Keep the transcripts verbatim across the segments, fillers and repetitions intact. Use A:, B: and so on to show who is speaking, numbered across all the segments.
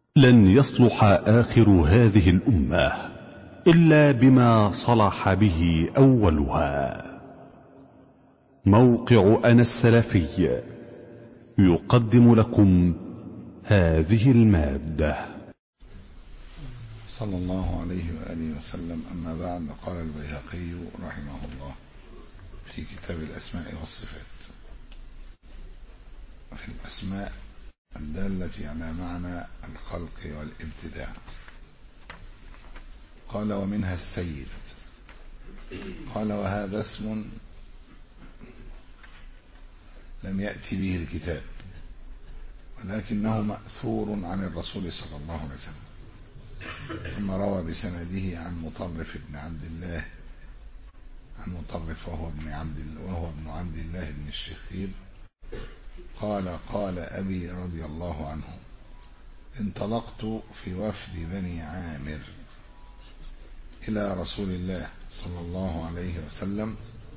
A: لن يصلح آخر هذه الأمة إلا بما صلح به أولها. موقع أنا السلفي يقدم لكم هذه المادة.
B: صلى الله عليه وآله وسلم. أما بعد، قال البيهقي رحمه الله في كتاب الأسماء والصفات في الأسماء الدالة على معنى الخلق والابتداع، قال: ومنها السيد. قال: وهذا اسم لم يأتي به الكتاب، ولكنه مأثور عن الرسول صلى الله عليه وسلم. ثم روى بسنده عن مطرف بن عبد الله عن مطرف وهو ابن عبد وهو ابن عبد الله بن الشخير قال: قال أبي رضي الله عنه: انطلقت في وفد بني عامر إلى رسول الله صلى الله عليه وسلم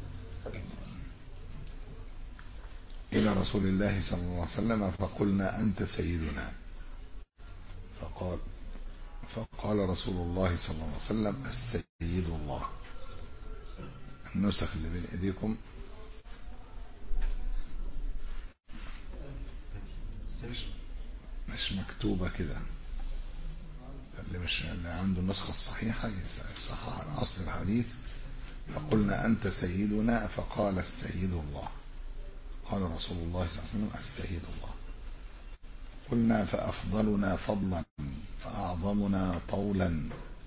B: إلى رسول الله صلى الله عليه وسلم فقلنا: أنت سيدنا. فقال فقال رسول الله صلى الله عليه وسلم: السيد الله. النسخ اللي بين ايديكم مش مكتوبة كده، اللي مش اللي عنده النسخة الصحيحة يصحح على أصل الحديث. فقلنا: أنت سيدنا. فقال: السيد الله. قال رسول الله صلى الله عليه وسلم: السيد الله. قلنا: فأفضلنا فضلا فأعظمنا طولا.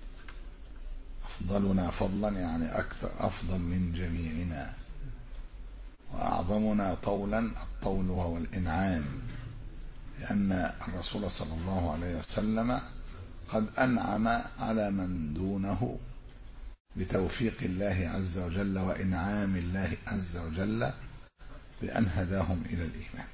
B: أفضلنا فضلا يعني أكثر، أفضل من جميعنا. وأعظمنا طولا، الطول وهو الإنعام، لأن الرسول صلى الله عليه وسلم قد أنعم على من دونه بتوفيق الله عز وجل وإنعام الله عز وجل بأن هداهم إلى الإيمان.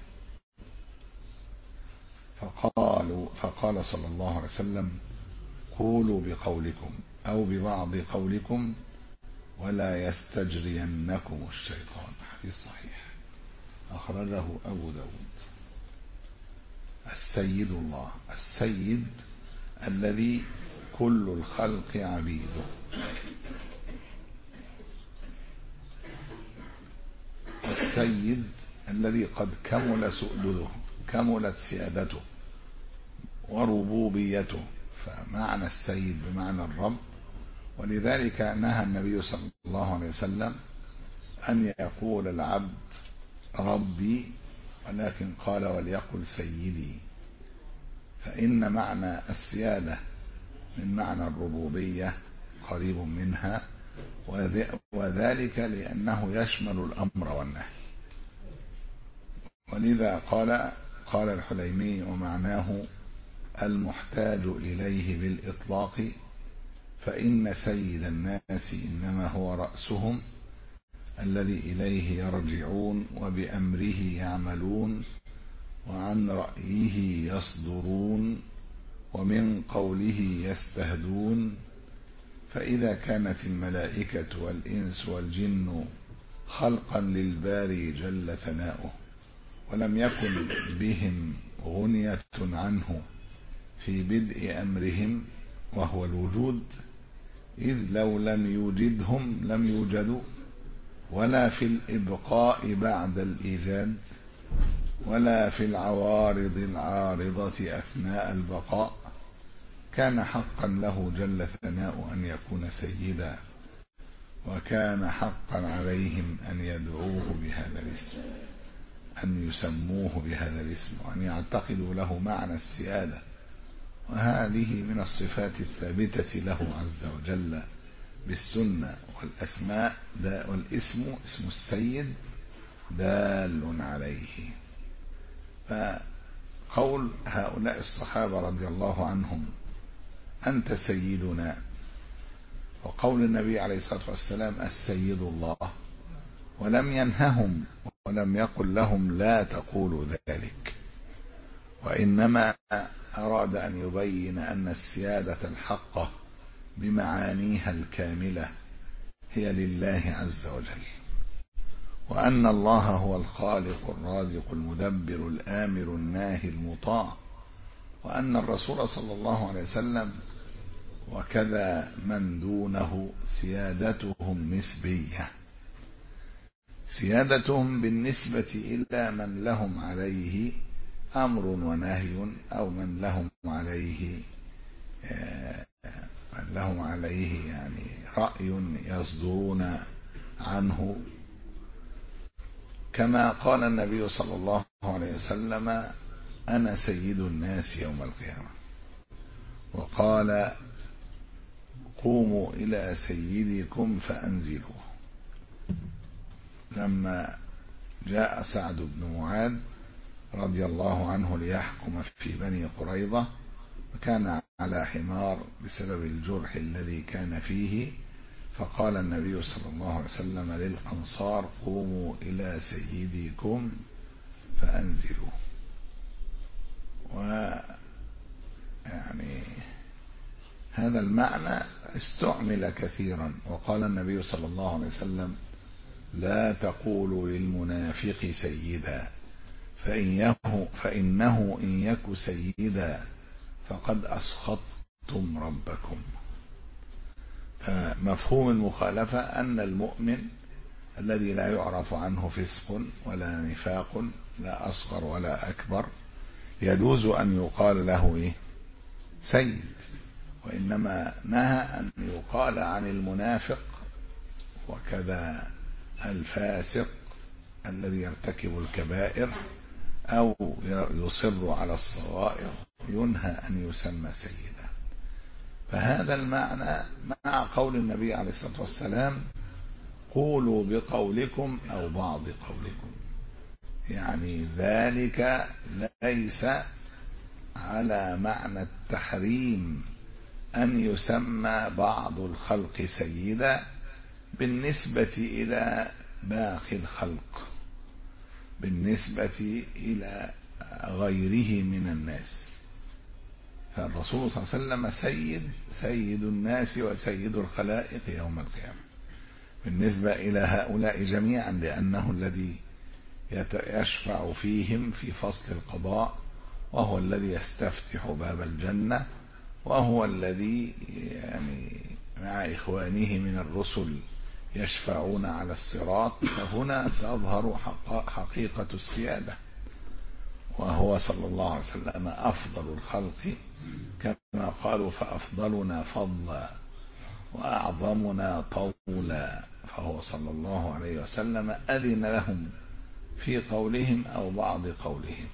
B: فقالوا فقال صلى الله عليه وسلم: قولوا بقولكم أو ببعض قولكم ولا يستجرينكم الشيطان. حديث صحيح أخرجه أبو داود. السيد الله، السيد الذي كل الخلق عبيده، السيد الذي قد كمل سؤدده، كملت سيادته وربوبيته. فمعنى السيد بمعنى الرب، ولذلك نهى النبي صلى الله عليه وسلم أن يقول العبد ربي، ولكن قال: وليقل سيدي. فإن معنى السيادة من معنى الربوبية قريب منها، وذلك لأنه يشمل الأمر والنهي. ولذا قال قال الحليمي: ومعناه المحتاج إليه بالإطلاق، فإن سيد الناس إنما هو رأسهم الذي إليه يرجعون وبأمره يعملون وعن رأيه يصدرون ومن قوله يستهدون. فإذا كانت الملائكة والإنس والجن خلقا للباري جل ثناؤه، ولم يكن بهم غنية عنه في بدء أمرهم وهو الوجود، إذ لو لم يوجدهم لم يوجدوا، ولا في الإبقاء بعد الإيجاد، ولا في العوارض العارضة أثناء البقاء، كان حقا له جل ثناؤه أن يكون سيدا، وكان حقا عليهم أن يدعوه بهذا الاسم، أن يسموه بهذا الاسم، وأن يعتقدوا له معنى السيادة. وهذه من الصفات الثابتة له عز وجل بالسنة والأسماء، والاسم اسم السيد دال عليه. فقول هؤلاء الصحابة رضي الله عنهم: أنت سيدنا، وقول النبي عليه الصلاة والسلام: السيد الله، ولم ينههم ولم يقل لهم لا تقولوا ذلك، وإنما أراد أن يبين أن السيادة الحقة بمعانيها الكاملة هي لله عز وجل، وأن الله هو الخالق الرازق المدبر الآمر الناهي المطاع، وأن الرسول صلى الله عليه وسلم وكذا من دونه سيادتهم نسبية، سيادتهم بالنسبة إلى من لهم عليه أمر ونهي، أو من لهم عليه من لهم عليه يعني رأي يصدرون عنه، كما قال النبي صلى الله عليه وسلم: أنا سيد الناس يوم القيامة. وقال: قوموا إلى سيدكم فأنزلوه. لما جاء سعد بن معاذ رضي الله عنه ليحكم في بني قريظة، وكان على حمار بسبب الجرح الذي كان فيه، فقال النبي صلى الله عليه وسلم للأنصار: قوموا إلى سيدكم فأنزلوه. ويعني هذا المعنى استعمل كثيرا، وقال النبي صلى الله عليه وسلم: لا تقولوا للمنافق سيدا، فإنه إن يك سيدا فقد أسخطتم ربكم. فمفهوم المخالفة أن المؤمن الذي لا يعرف عنه فسق ولا نفاق، لا أصغر ولا أكبر، يجوز أن يقال له إيه؟ سيد. وإنما نهى أن يقال عن المنافق وكذا الفاسق الذي يرتكب الكبائر أو يصر على الصغائر، ينهى أن يسمى سيدا. فهذا المعنى مع قول النبي عليه الصلاة والسلام: قولوا بقولكم أو بعض قولكم، يعني ذلك ليس على معنى التحريم أن يسمى بعض الخلق سيدا بالنسبة إلى باقي الخلق، بالنسبة إلى غيره من الناس. فالرسول صلى الله عليه وسلم سيد سيد الناس وسيد الخلائق يوم القيامة بالنسبة إلى هؤلاء جميعا، لأنه الذي يشفع فيهم في فصل القضاء، وهو الذي يستفتح باب الجنة، وهو الذي يعني مع إخوانه من الرسل يشفعون على الصراط. فهنا تظهر حقيقة السيادة، وهو صلى الله عليه وسلم أفضل الخلق، كما قالوا: فأفضلنا فضلا وأعظمنا طولا. فهو صلى الله عليه وسلم أذن لهم في قولهم أو بعض قولهم.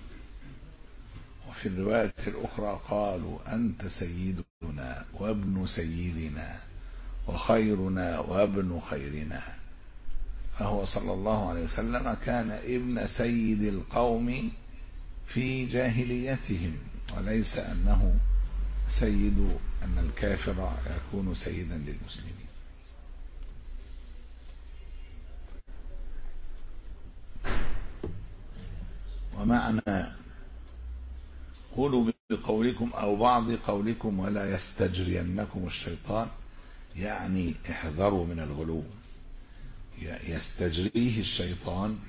B: وفي الرواية الأخرى قالوا: أنت سيدنا وابن سيدنا وخيرنا وابن خيرنا. فهو صلى الله عليه وسلم كان ابن سيد القوم في جاهليتهم، وليس أنه سيد أن الكافر يكون سيدا للمسلمين. ومعنى قولوا بقولكم أو بعض قولكم ولا يستجرينكم الشيطان، يعني احذروا من الغلو. يستجريه الشيطان،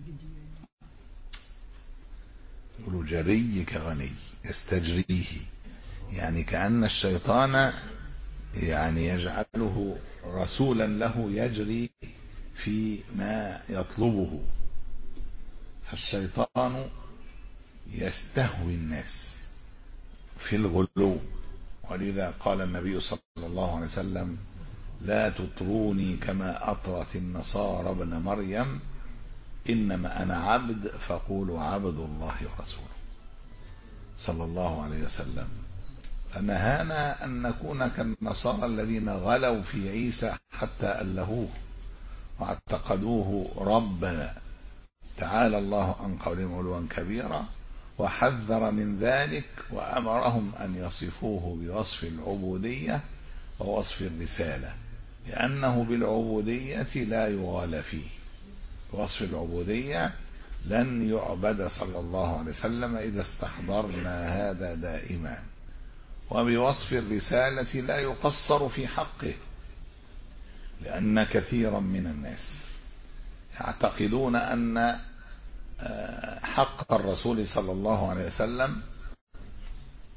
B: يقولوا جري كغني، يستجريه يعني كأن الشيطان يعني يجعله رسولا له يجري في ما يطلبه. فالشيطان يستهوي الناس في الغلو، ولذا قال النبي صلى الله عليه وسلم: لا تطروني كما أطرت النصارى ابن مريم، إنما أنا عبد فقولوا عبد الله ورسوله، صلى الله عليه وسلم. فنهانا أن نكون كالنصارى الذين غلوا في عيسى حتى ألهوه واعتقدوه ربا، تعالى الله عن قولهم علوا كبيرا، وحذر من ذلك وأمرهم أن يصفوه بوصف العبودية ووصف الرسالة، لأنه بالعبودية لا يغال فيه. بوصف العبودية لن يعبد صلى الله عليه وسلم إذا استحضرنا هذا دائما، وبوصف الرسالة لا يقصر في حقه، لأن كثيرا من الناس يعتقدون أن حق الرسول صلى الله عليه وسلم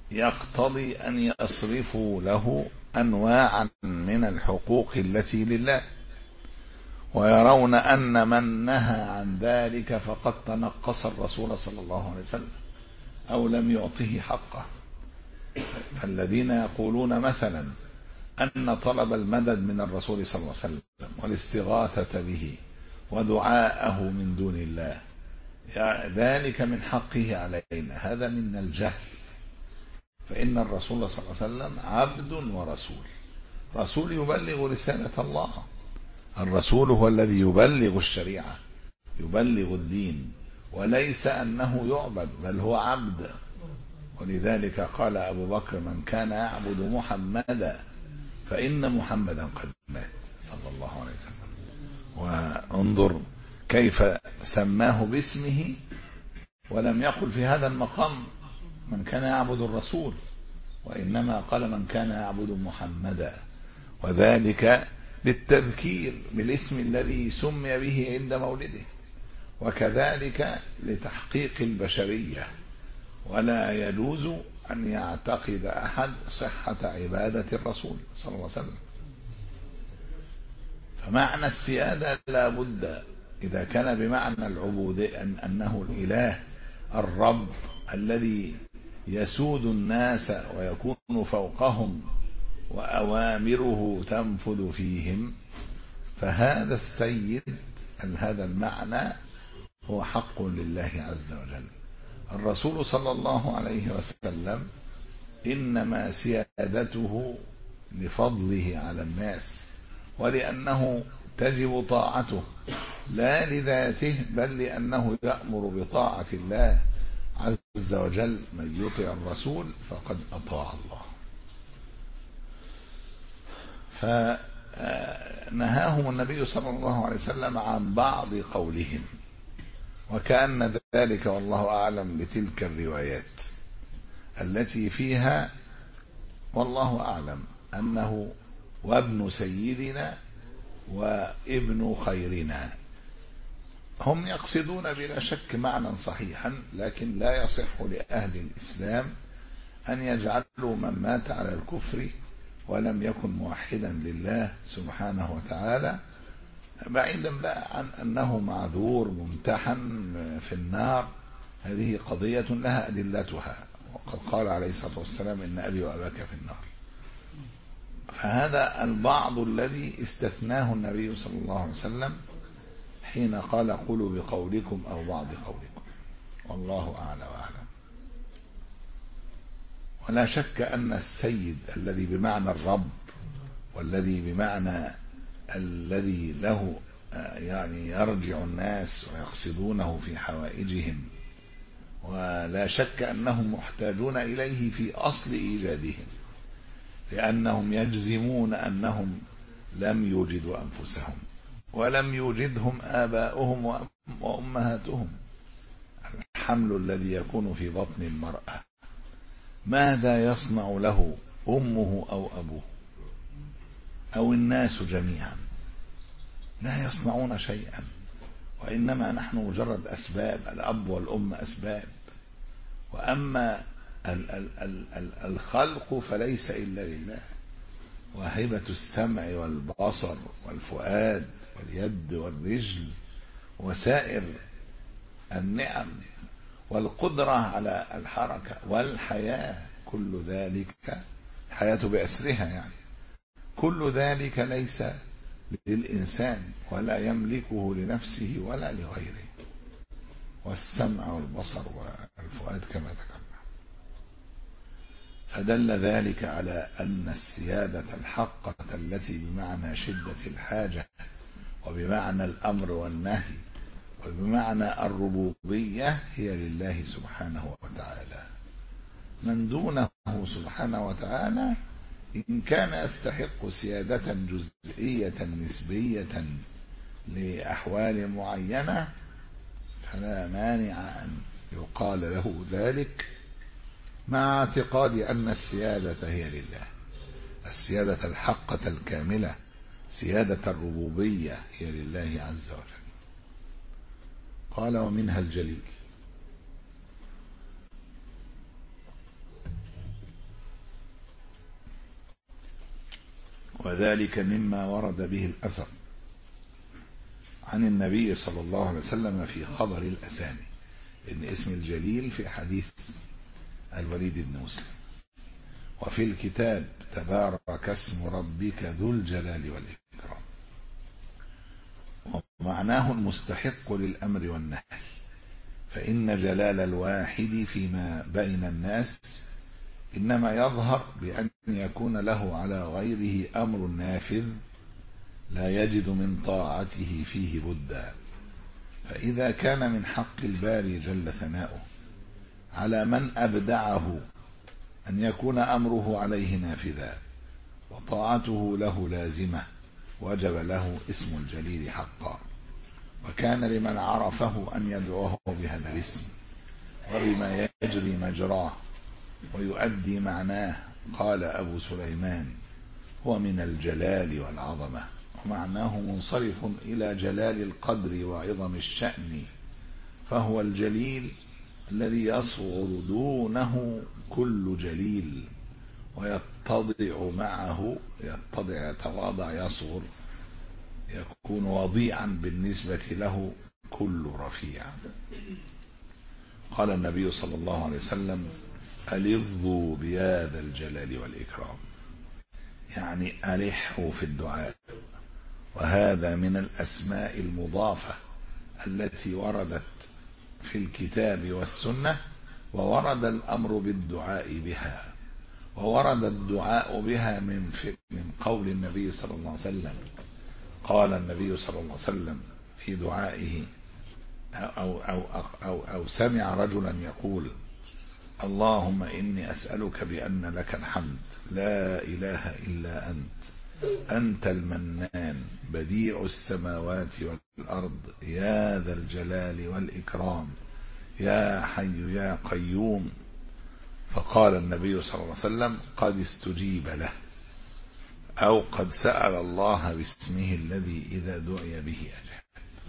B: يقتضي أن يصرفوا له أنواعا من الحقوق التي لله، ويرون أن من نهى عن ذلك فقد تنقص الرسول صلى الله عليه وسلم أو لم يعطه حقه. فالذين يقولون مثلا أن طلب المدد من الرسول صلى الله عليه وسلم والاستغاثة به ودعاءه من دون الله ذلك من حقه علينا، هذا من الجهل. فإن الرسول صلى الله عليه وسلم عبد ورسول، رسول يبلغ رسالة الله. الرسول هو الذي يبلغ الشريعة، يبلغ الدين، وليس أنه يعبد، بل هو عبد. ولذلك قال أبو بكر: من كان يعبد محمدا فإن محمدا قد مات، صلى الله عليه وسلم. وانظر كيف سماه باسمه ولم يقل في هذا المقام من كان يعبد الرسول، وإنما قال من كان يعبد محمدا، وذلك للتذكير بالاسم الذي سمي به عند مولده، وكذلك لتحقيق البشرية. ولا يجوز أن يعتقد أحد صحة عبادة الرسول صلى الله عليه وسلم. فمعنى السيادة لا بد إذا كان بمعنى العبودية أن أنه الإله الرب الذي يسود الناس ويكون فوقهم وأوامره تنفذ فيهم، فهذا السيد هذا المعنى هو حق لله عز وجل. الرسول صلى الله عليه وسلم إنما سيادته لفضله على الناس، ولأنه تجب طاعته لا لذاته، بل لأنه يأمر بطاعة الله عز وجل. من يطع الرسول فقد أطاع الله. فنهاهم النبي صلى الله عليه وسلم عن بعض قولهم، وكأن ذلك والله أعلم بتلك الروايات التي فيها والله أعلم أنه وابن سيدنا وابن خيرنا. هم يقصدون بلا شك معنى صحيحا، لكن لا يصح لأهل الإسلام أن يجعلوا من مات على الكفر ولم يكن موحدا لله سبحانه وتعالى، بعيدا بقى عن أنه معذور ممتحن في النار، هذه قضية لها أدلتها، وقد قال عليه الصلاة والسلام: إن أبي وأباك في النار. فهذا البعض الذي استثناه النبي صلى الله عليه وسلم حين قال: قولوا بقولكم أو بعض قولكم، والله أعلى وأعلم. ولا شك أن السيد الذي بمعنى الرب، والذي بمعنى الذي له يعني يرجع الناس ويقصدونه في حوائجهم، ولا شك أنهم محتاجون إليه في أصل إيجادهم، لأنهم يجزمون أنهم لم يوجدوا أنفسهم ولم يوجدهم آباؤهم وأمهاتهم. الحمل الذي يكون في بطن المرأة ماذا يصنع له أمه أو أبوه أو الناس جميعا؟ لا يصنعون شيئا، وإنما نحن مجرد أسباب. الأب والأم أسباب، وأما ال ال ال ال الخلق فليس إلا لله. وهبة السمع والبصر والفؤاد واليد والرجل وسائر النعم والقدرة على الحركة والحياة، كل ذلك الحياة بأسرها يعني، كل ذلك ليس للإنسان ولا يملكه لنفسه ولا لغيره. والسمع والبصر والفؤاد كما ذكرنا. فدل ذلك على أن السيادة الحقة التي بمعنى شدة الحاجة وبمعنى الأمر والنهي وبمعنى الربوبية هي لله سبحانه وتعالى. من دونه سبحانه وتعالى إن كان يستحق سيادة جزئية نسبية لأحوال معينة فلا مانع أن يقال له ذلك، مع اعتقاد أن السيادة هي لله، السيادة الحقة الكاملة، سيادة الربوبية هي لله عز وجل. قال: ومنها الجليل. وذلك مما ورد به الأثر عن النبي صلى الله عليه وسلم في خبر الأسامي، إن اسم الجليل في حديث الوليد بن مسلم. وفي الكتاب تبارك اسم ربك ذو الجلال والإكرام، ومعناه المستحق للأمر والنهي، فإن جلال الواحد فيما بين الناس إنما يظهر بأن يكون له على غيره أمر نافذ لا يجد من طاعته فيه بدا. فإذا كان من حق الباري جل ثناؤه على من أبدعه أن يكون أمره عليه نافذا وطاعته له لازمة، وجب له اسم الجليل حقا، وكان لمن عرفه أن يدعوه بهذا الاسم وبما يجري مجراه ويؤدي معناه. قال أبو سليمان: هو من الجلال والعظمة، ومعناه منصرف إلى جلال القدر وعظم الشأن، فهو الجليل الذي يصغر دونه كل جليل ويتضع معه، يتضع يتواضع يصغر، يكون وضيعا بالنسبة له كل رفيع. قال النبي صلى الله عليه وسلم: ألظوا بهذا الجلال والإكرام، يعني ألحوا في الدعاء. وهذا من الأسماء المضافة التي وردت في الكتاب والسنة، وورد الأمر بالدعاء بها، وورد الدعاء بها من من قول النبي صلى الله عليه وسلم. قال النبي صلى الله عليه وسلم في دعائه أو, أو, أو, أو, أو سمع رجلا يقول: اللهم إني أسألك بأن لك الحمد لا إله إلا أنت، أنت المنان بديع السماوات والأرض يا ذا الجلال والإكرام يا حي يا قيوم. فقال النبي صلى الله عليه وسلم: قد استجيب له، أو قد سأل الله باسمه الذي إذا دعي به أجاب.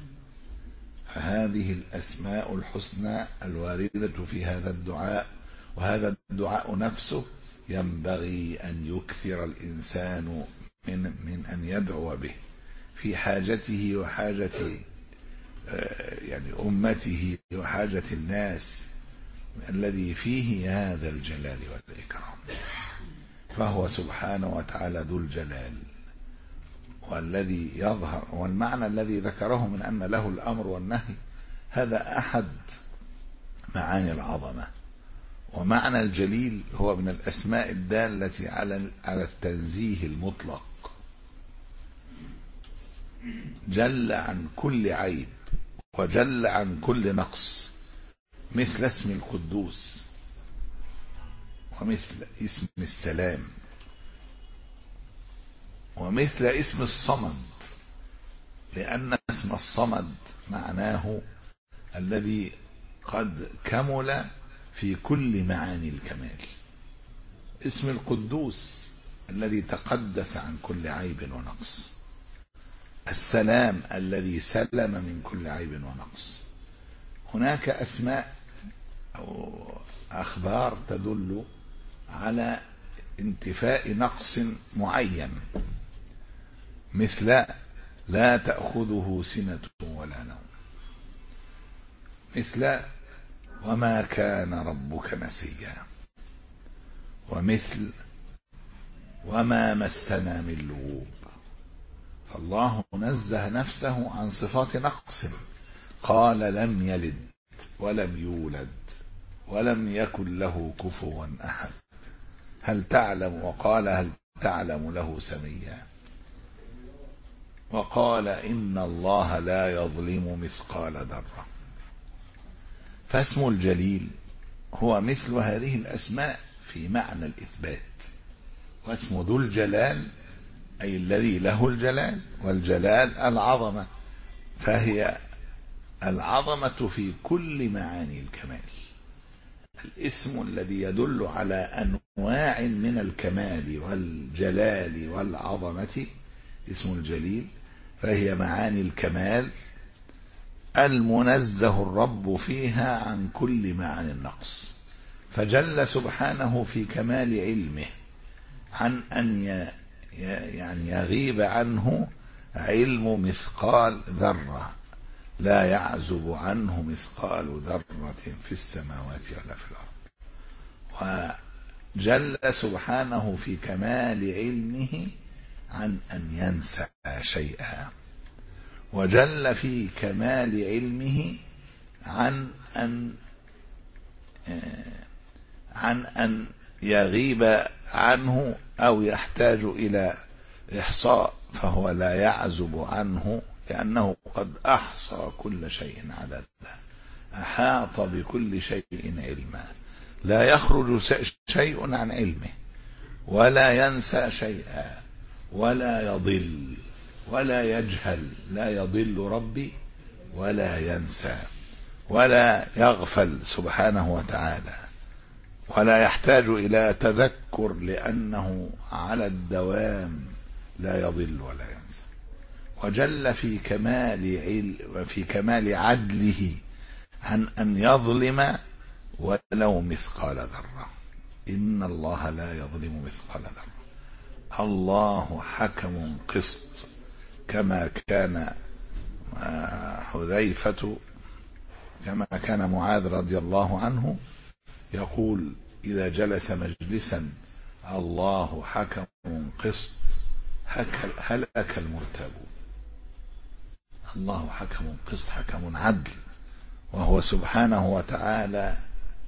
B: فهذه الأسماء الحسنى الواردة في هذا الدعاء، وهذا الدعاء نفسه ينبغي أن يكثر الإنسان من, من أن يدعو به في حاجته وحاجة يعني أمته وحاجة الناس الذي فيه هذا الجلال والإكرام. فهو سبحانه وتعالى ذو الجلال، والذي يظهر والمعنى الذي ذكره من أن له الأمر والنهي هذا أحد معاني العظمة. ومعنى الجليل هو من الأسماء الدالة على على التنزيه المطلق، جل عن كل عيب وجل عن كل نقص، مثل اسم القدوس ومثل اسم السلام ومثل اسم الصمد، لأن اسم الصمد معناه الذي قد كمل في كل معاني الكمال. اسم القدوس الذي تقدس عن كل عيب ونقص. السلام الذي سلم من كل عيب ونقص. هناك أسماء أو أخبار تدل على انتفاء نقص معين، مثل لا تأخذه سنة ولا نوم، مثل وما كان ربك نسيا، ومثل وما مسنا من لغوب. فالله نزه نفسه عن صفات نقص، قال لم يلد ولم يولد ولم يكن له كفوا أحد. هل تعلم وقال هل تعلم له سميا، وقال إن الله لا يظلم مثقال ذرة. فاسم الجليل هو مثل هذه الأسماء في معنى الإثبات. واسم ذو الجلال أي الذي له الجلال، والجلال العظمة، فهي العظمة في كل معاني الكمال. الاسم الذي يدل على أنواع من الكمال والجلال والعظمة اسم الجليل، فهي معاني الكمال المنزه الرب فيها عن كل معاني النقص. فجل سبحانه في كمال علمه عن أن يعني يغيب عنه علم مثقال ذرة، لا يعزب عنه مثقال ذرة في السماوات ولا في الأرض. وجل سبحانه في كمال علمه عن أن ينسى شيئا، وجل في كمال علمه عن أن عن أن يغيب عنه أو يحتاج إلى إحصاء، فهو لا يعزب عنه لأنه قد أحصى كل شيء عددا، أحاط بكل شيء علما، لا يخرج شيء عن علمه، ولا ينسى شيئا، ولا يضل ولا يجهل، لا يضل ربي ولا ينسى ولا يغفل سبحانه وتعالى، ولا يحتاج إلى تذكر لأنه على الدوام لا يضل ولا ينسى. وجل في كمال علم وفي كمال عدله عن أن يظلم ولو مثقال ذرة، إن الله لا يظلم مثقال ذرة. الله حكم قسط، كما كان حذيفة كما كان معاذ رضي الله عنه يقول إذا جلس مجلسا الله حكم قسط هلك المرتابون. الله حكم قسط، حكم عدل، وهو سبحانه وتعالى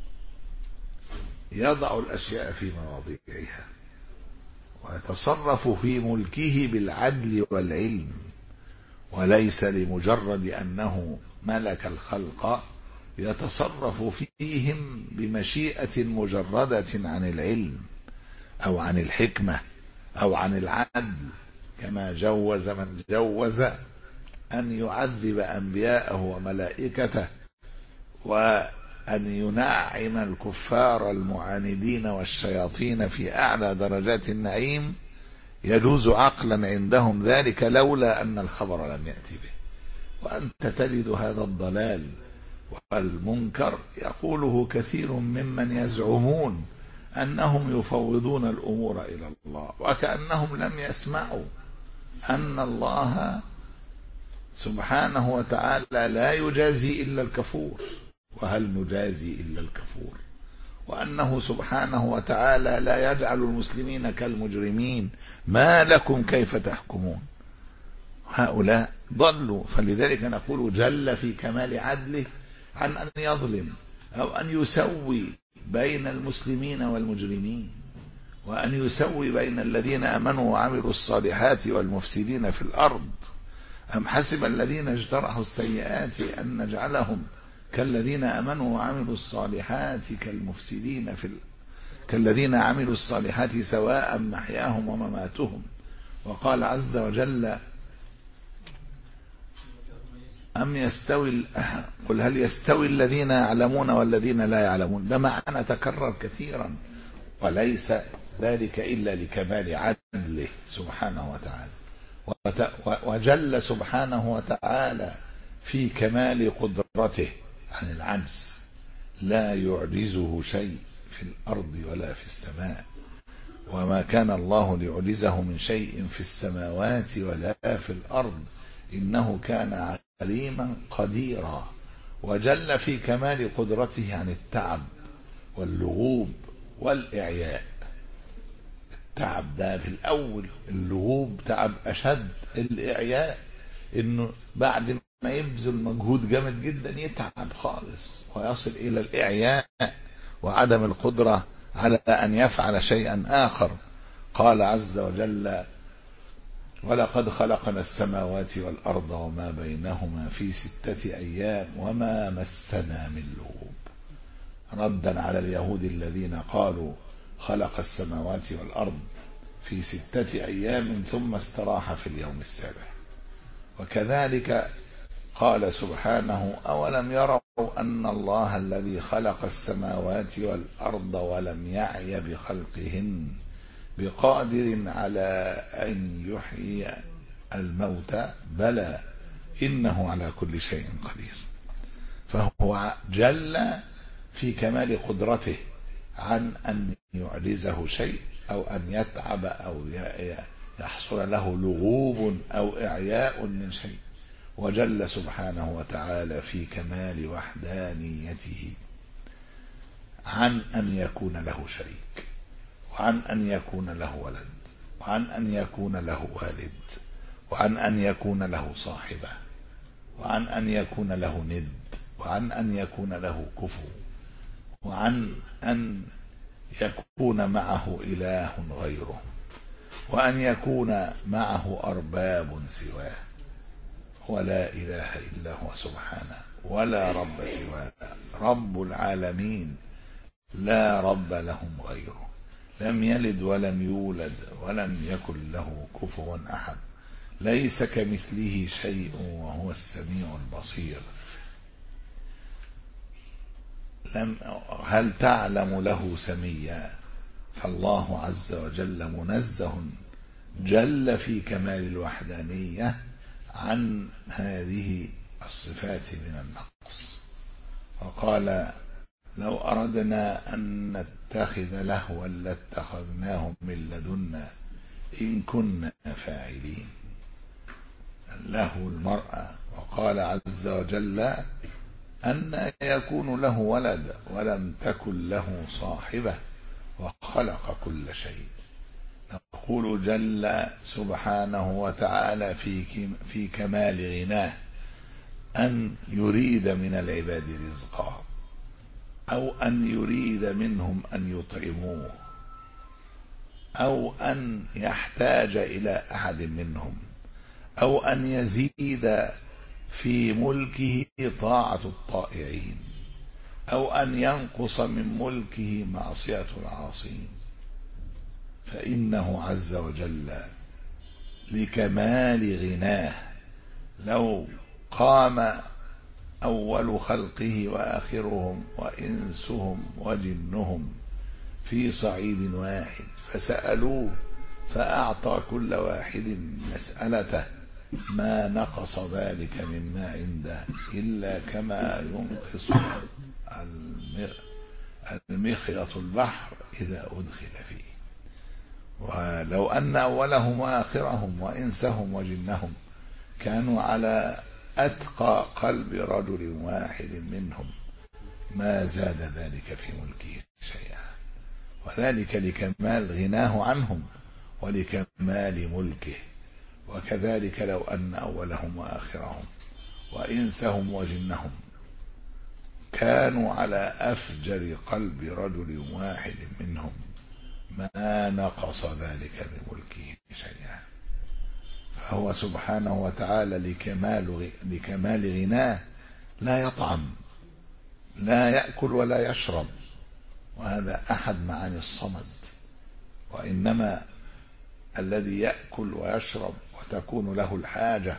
B: يضع الأشياء في مواضعها ويتصرف في ملكه بالعدل والعلم، وليس لمجرد أنه ملك الخلق يتصرف فيهم بمشيئة مجردة عن العلم أو عن الحكمة أو عن العدل، كما جوز من جوز أن يعذب أنبياءه وملائكته وأن ينعم الكفار المعاندين والشياطين في أعلى درجات النعيم، يجوز عقلا عندهم ذلك لولا أن الخبر لم يأتي به. وأنت تجد هذا الضلال والمنكر يقوله كثير ممن يزعمون أنهم يفوضون الأمور إلى الله، وكأنهم لم يسمعوا أن الله سبحانه وتعالى لا يجازي إلا الكفور، وهل نجازي إلا الكفور، وأنه سبحانه وتعالى لا يجعل المسلمين كالمجرمين، ما لكم كيف تحكمون. هؤلاء ضلوا. فلذلك نقول جل في كمال عدله عن أن يظلم أو أن يسوي بين المسلمين والمجرمين، وأن يسوي بين الذين آمنوا وعملوا الصالحات والمفسدين في الأرض. أم حسب الذين اجترحوا السيئات أن نجعلهم كالذين آمنوا وعملوا الصالحات كالمفسدين في ال... كالذين عملوا الصالحات سواء محياهم ومماتهم. وقال عز وجل أم يستوي قل هل يستوي الذين يعلمون والذين لا يعلمون. ده معنى تكرر كثيرا، وليس ذلك إلا لكمال عدله سبحانه وتعالى. وجل سبحانه وتعالى في كمال قدرته عن العجز، لا يعجزه شيء في الأرض ولا في السماء، وما كان الله ليعجزه من شيء في السماوات ولا في الأرض، إنه كان عليما قديرا. وجل في كمال قدرته عن التعب واللغوب والإعياء. التعب ده في الأول، اللغوب تعب أشد، الإعياء إنه بعد ما يبذل مجهود جامد جدا يتعب خالص ويصل إلى الإعياء وعدم القدرة على أن يفعل شيئا آخر. قال عز وجل ولقد خلقنا السماوات والأرض وما بينهما في ستة أيام وما مسنا من لغوب، ردا على اليهود الذين قالوا خلق السماوات والأرض في ستة أيام ثم استراح في اليوم السابع. وكذلك قال سبحانه أولم يروا أن الله الذي خلق السماوات والأرض ولم يعي بخلقهن بقادر على أن يحيي الموتى بلى إنه على كل شيء قدير. فهو جل في كمال قدرته عن أن يعجزه شيء أو أن يتعب أو يحصل له لغوب أو إعياء من شيء. وجل سبحانه وتعالى في كمال وحدانيته عن أن يكون له شريك، وعن أن يكون له ولد، وعن أن يكون له والد، وعن أن يكون له صاحبة، وعن أن يكون له ند، وعن أن يكون له كفو، وعن أن يكون معه إله غيره، وأن يكون معه أرباب سواه. ولا إله إلا هو سبحانه، ولا رب سواه، رب العالمين لا رب لهم غيره، لم يلد ولم يولد ولم يكن له كفوا أحد، ليس كمثله شيء وهو السميع البصير. لم هل تعلم له سميا؟ فالله عز وجل منزه جل في كمال الوحدانية عن هذه الصفات من النقص. وقال: لو أردنا أن نتخذ لهوا لاتخذناه من لدنا إن كنا فاعلين. له المرأة. وقال عز وجل: أن يكون له ولد ولم تكن له صاحبة وخلق كل شيء. نقول جل سبحانه وتعالى في في كمال غناه أن يريد من العباد رزقا، أو أن يريد منهم أن يطعموه، أو أن يحتاج إلى أحد منهم، أو أن يزيد في ملكه طاعة الطائعين، أو أن ينقص من ملكه معصية العاصين. فإنه عز وجل لكمال غناه لو قام أول خلقه وآخرهم وإنسهم وجنهم في صعيد واحد فسألوه فأعطى كل واحد مسألته ما نقص ذلك مما عنده إلا كما ينقص المخيط البحر إذا أدخل فيه. ولو أن أولهم وآخرهم وإنسهم وجنهم كانوا على أتقى قلب رجل واحد منهم ما زاد ذلك في ملكه شيئا، وذلك لكمال غناه عنهم ولكمال ملكه. وكذلك لو أن أولهم وآخرهم وإنسهم وجنهم كانوا على أفجر قلب رجل واحد منهم ما نقص ذلك من ملكه شيئا. فهو سبحانه وتعالى لكمال لكمال غناه لا يطعم، لا يأكل ولا يشرب، وهذا أحد معاني الصمد. وإنما الذي يأكل ويشرب وتكون له الحاجة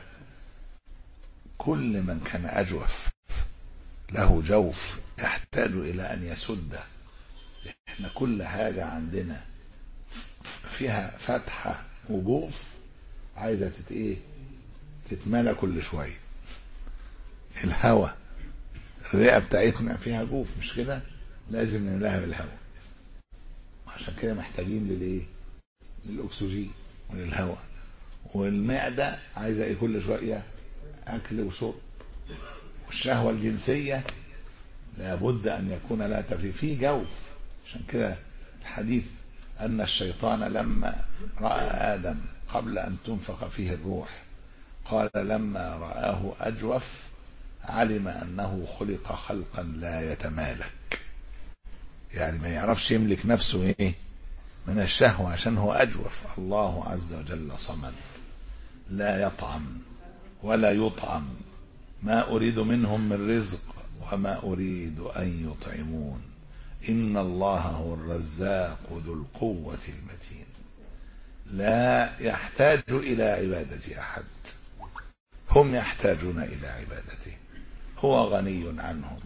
B: كل من كان أجوف له جوف يحتاج إلى أن يسده. إحنا كل حاجة عندنا فيها فتحة وجوف عايزة تت إيه تتملى كل شوية. الهواء الرئة بتاعتنا فيها جوف مش كده؟ لازم نملاها بالهواء، عشان كده محتاجين للإيه؟ للأكسجين وللهواء. والمعدة عايزة إيه كل شوية؟ أكل وشرب. والشهوة الجنسية لابد أن يكون لها تفريغ في جوف. عشان كده الحديث أن الشيطان لما رأى آدم قبل أن تنفخ فيه الروح قال لما رآه أجوف علم أنه خلق خلقا لا يتمالك، يعني ما يعرفش يملك نفسه إيه من الشهوة عشان هو أجوف. الله عز وجل صمد لا يطعم ولا يطعم، ما أريد منهم من رزق وما أريد أن يطعمون، إن الله هو الرزاق ذو القوة المتين. لا يحتاج إلى عبادة أحد، هم يحتاجون إلى عبادته. هو غني عنهم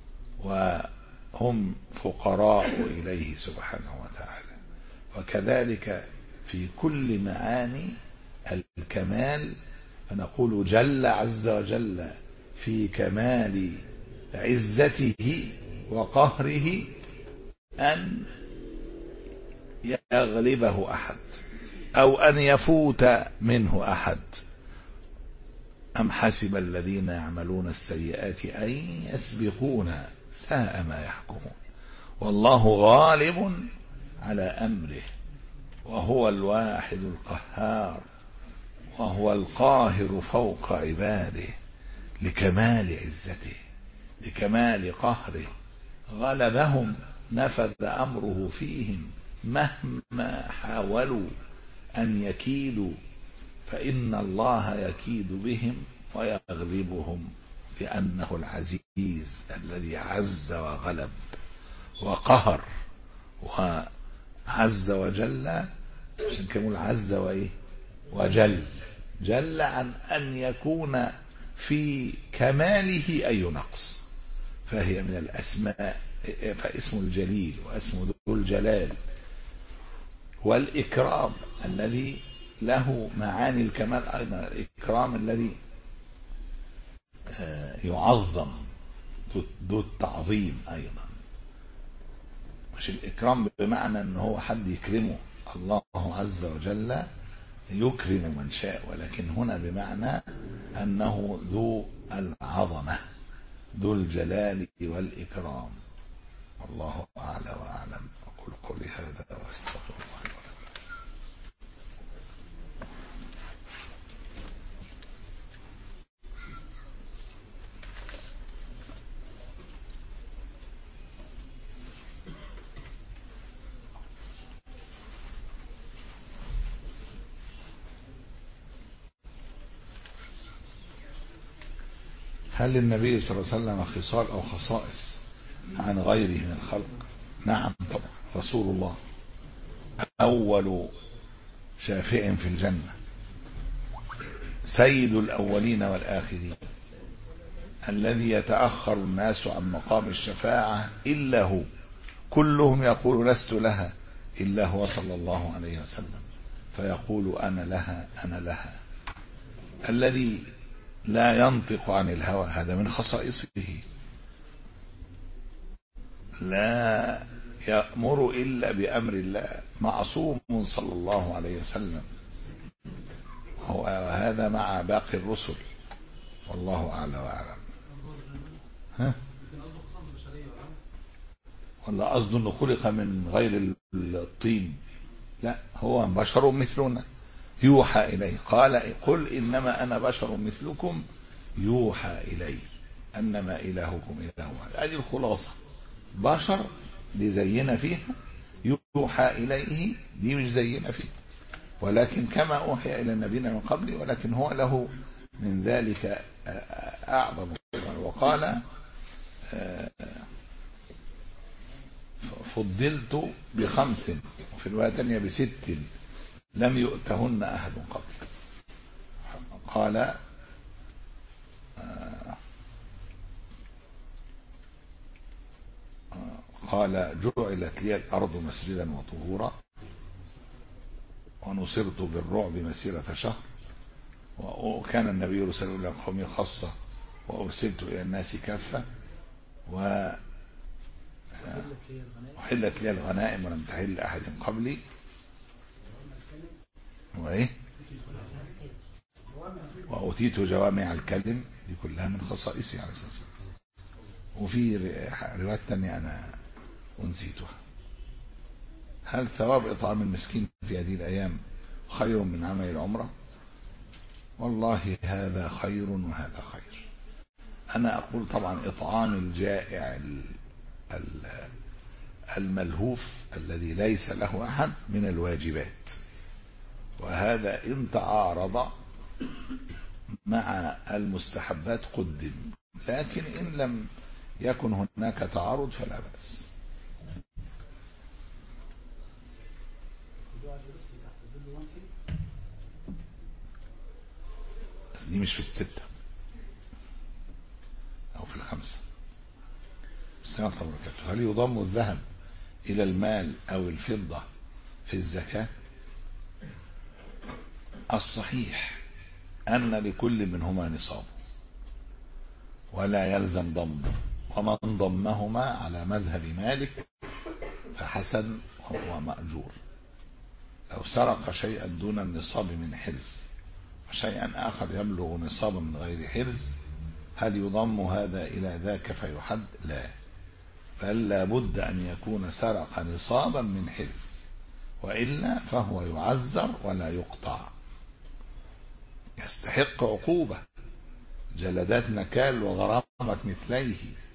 B: وهم فقراء إليه سبحانه وتعالى. وكذلك في كل معاني الكمال فنقول جل عز وجل في كمال عزته وقهره أن يغلبه أحد أو أن يفوت منه أحد. أم حسب الذين يعملون السيئات أن يسبقونا ساء ما يحكمون والله غالب على أمره وهو الواحد القهار وهو القاهر فوق عباده لكمال عزته لكمال قهره غلبهم نفذ أمره فيهم مهما حاولوا أن يكيدوا فإن الله يكيد بهم ويغلبهم لأنه العزيز الذي عز وغلب وقهر وعز وجل. عشان كده عز وإيه وجل جل عن أن يكون في كماله أي نقص، فهي من الأسماء، فاسم الجليل واسم ذو الجلال والإكرام الذي له معاني الكمال أيضا، الإكرام الذي يعظم ذو التعظيم أيضا، مش الإكرام بمعنى أنه هو حد يكرمه، الله عز وجل يكرم من شاء، ولكن هنا بمعنى أنه ذو العظمة ذو الجلال والإكرام. والله أعلى وأعلم. أقول قولي هذا وأستغفر الله. هل للنبي صلى الله عليه وسلم خصال أو خصائص عن غيره من الخلق؟ نعم طبعا، رسول الله أول شافع في الجنة، سيد الأولين والآخرين، الذي يتأخر الناس عن مقام الشفاعة إلا هو، كلهم يقول لست لها إلا هو صلى الله عليه وسلم فيقول أنا لها أنا لها، الذي لا ينطق عن الهوى، هذا من خصائصه، لا يأمر إلا بأمر الله، معصوم صلى الله عليه وسلم، وهذا مع باقي الرسل. والله أعلى وأعلم. ها؟ ولا قصده أنه خلق من غير الطين؟ لا، هو بشر مثلنا يوحى إليه، قال قل إنما أنا بشر مثلكم يوحى إلي أنما إلهكم إله واحد. هذه الخلاصة، بشر دي زينا فيها، يوحى إليه دي مش زينا فيها، ولكن كما أوحي إلى نبينا من قبل، ولكن هو له من ذلك أعظم. وقال فضلت بخمس، وفي الرواية الثانية بست لم يؤتهن أحد قبل. قال قال جعلت لي الأرض مسجدا وطهورا ونصرت بالرعب مسيرة شهر، وكان النبي يرسل إلى قومه خاصة وأرسلت إلى الناس كافة، وأحلت لي الغنائم ولم تحل لأحد قبلي، وإيه وأوتيت جوامع الكلم، دي كلها من خصائصي عليه الصلاة والسلام. وفي رواية ثانية أنا ونسيتها، هل ثواب إطعام المسكين في هذه الأيام خير من عمل العمرة؟ والله هذا خير وهذا خير. أنا أقول طبعا إطعام الجائع الملهوف الذي ليس له أحد من الواجبات، وهذا إن تعارض مع المستحبات قدم، لكن إن لم يكن هناك تعارض فلا بأس. دي مش في الستة أو في الخمسة. السلام عليكم ورحمة الله وبركاته. هل يضم الذهب إلى المال أو الفضة في الزكاة؟ الصحيح أن لكل منهما نصاب ولا يلزم ضمه، ومن ضمهما على مذهب مالك فحسن وهو مأجور. لو سرق شيئا دون النصاب من حرز وشيئا آخر يبلغ نصابا من غير حرز هل يضم هذا إلى ذاك فيحد؟ لا، بل لا بد أن يكون سرق نصابا من حرز، وإلا فهو يعزر ولا يقطع، يستحق عقوبة جلدات نكال وغرامة مثليه.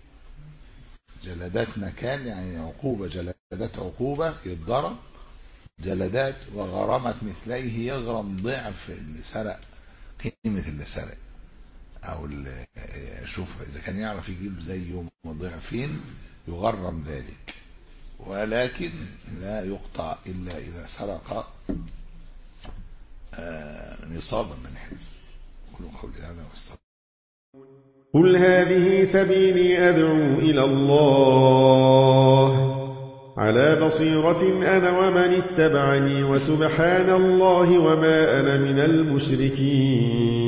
B: جلدات نكال يعني عقوبة، جلدات عقوبة يتضرب، جلدات وغرامة مثليه يغرم ضعف اللي سرق، قيمة اللي سرق، أو اللي شوف إذا كان يعرف يجيب زيه ضعفين يغرم ذلك، ولكن لا يقطع إلا إذا سرق نصابا من حرز. قولوا قولي هذا واستغفر.
C: قل هذه سبيلي أدعو إلى الله على بصيرة أنا ومن اتبعني وسبحان الله وما أنا من المشركين.